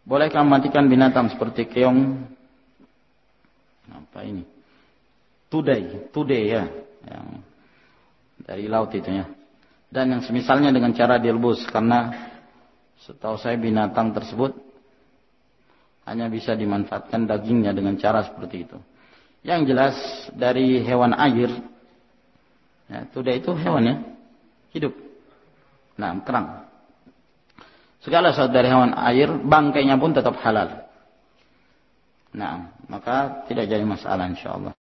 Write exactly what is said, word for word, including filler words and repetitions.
Bolehkah mematikan binatang seperti keong? Apa ini? Tudai, tudai ya, yang dari laut itu ya. Dan yang semisalnya dengan cara direbus, karena setahu saya binatang tersebut hanya bisa dimanfaatkan dagingnya dengan cara seperti itu. Yang jelas dari hewan air, ya, tudai itu hewan ya, hidup. Nah, kerang. Segala sesuatu dari hewan air, bangkainya pun tetap halal. Nah, maka tidak jadi masalah insyaallah.